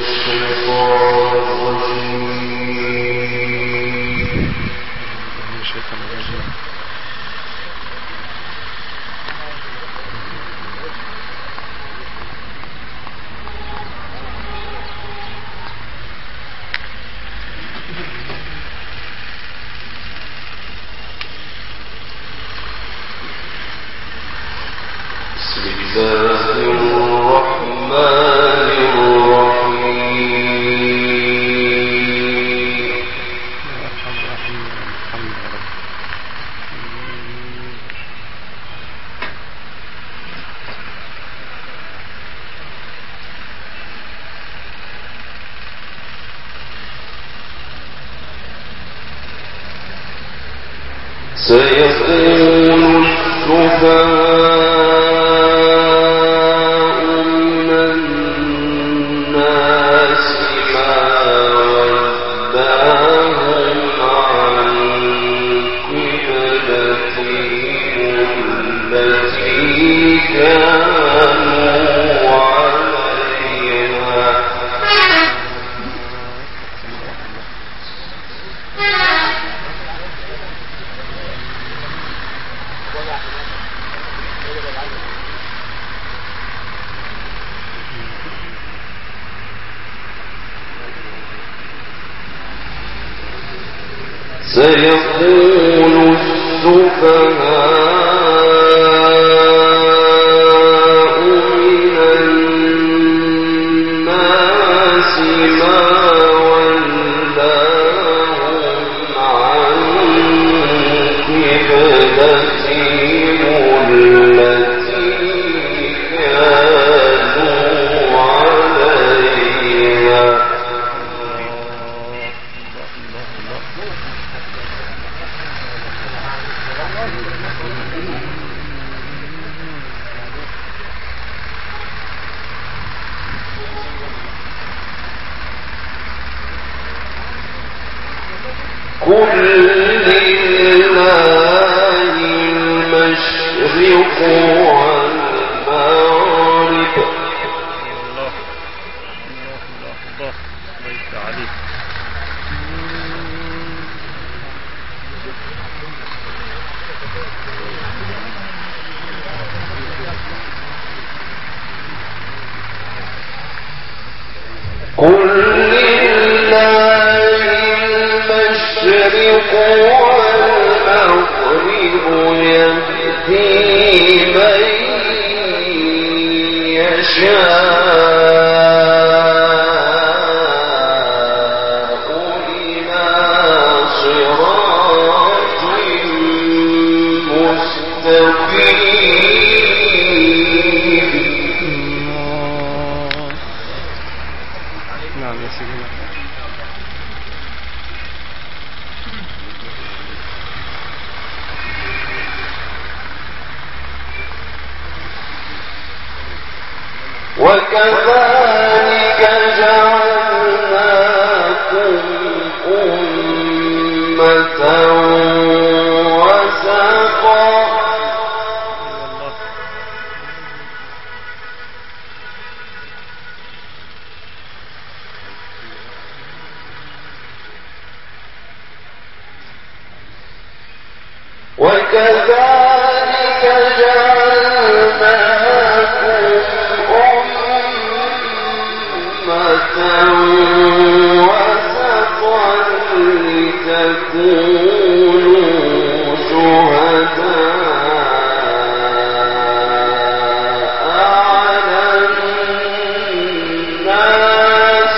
سيقول السفهاء من الناس ما وداهم عن قبلتهم التي كانوا عليها سيقول السفهاء من الناس ما ولاهم عن قبلتهم التي كانوا عليها قل لله المشرق والمغرب الله ليس عليك قل لله المشرق والمغرب يهدي من يشاء إلى صراط مستقيم. نعم يا سيدنا. وكذلك جعلناكم أمة وسطا وكذلك جعلناكم أمة وسطا لتكونوا شهداء على الناس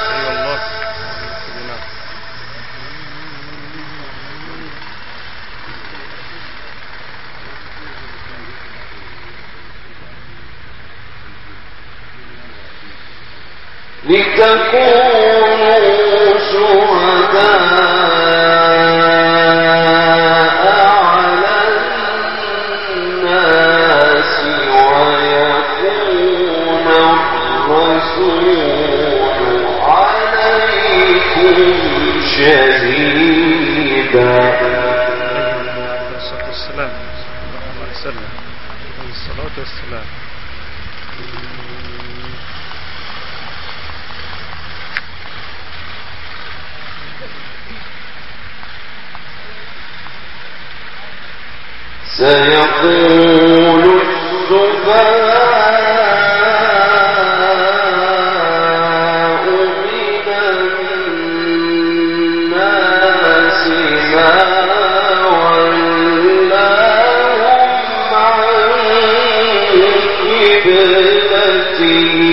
لتكونوا شهداء على الناس ويكون الرسول عليكم شهيدا. السلام اللهم وسلم الصلاة والسلام. سيقول السفهاء من الناس ما ولاهم عن قبلتهم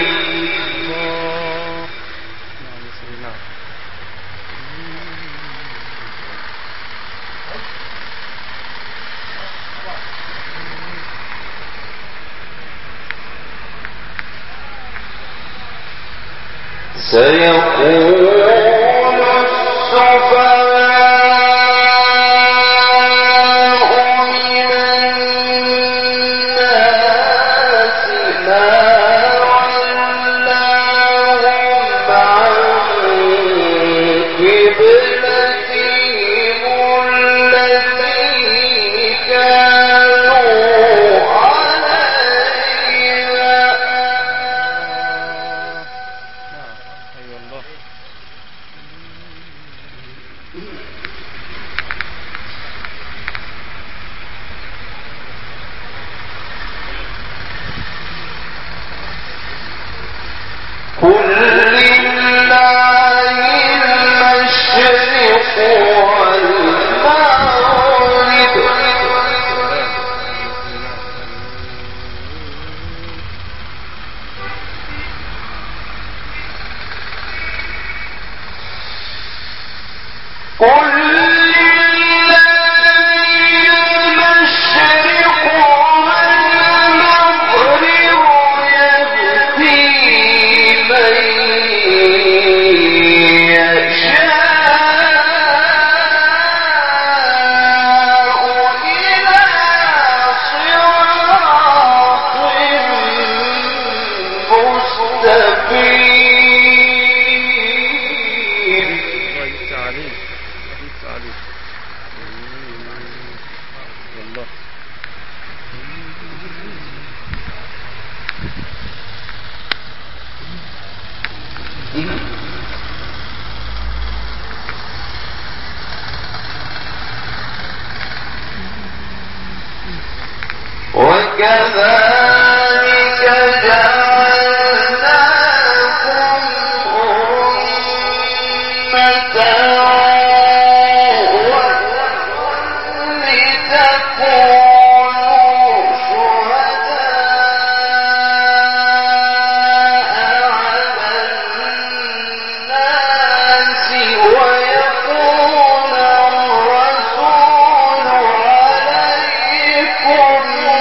سيقول السفهاء من الناس ما ولاهم عن قبلتهم التي كانوا عليها. أيوة الله. قل لله المشرق والمغرب قل لله المشرق والمغرب يهدي من يشاء إلى صراط مستقيم. طيب تعليم والله. وكذلك جعلناكم أمة لتكونوا شهداء على الناس ويكون الرسول عليكم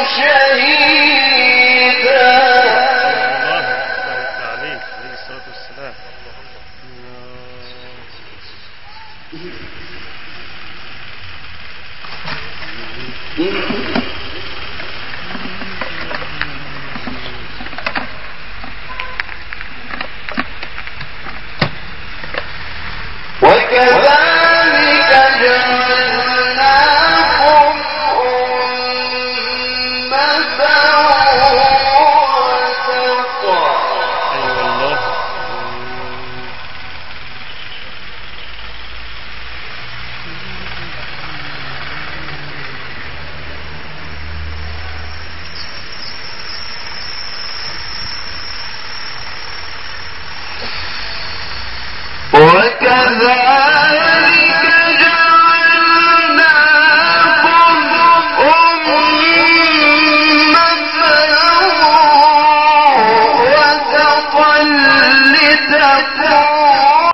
شهيدا. الله عليه الصلاة والسلام. وكذلك جعلناكم أمة وسطا أيوة الله. وكذلك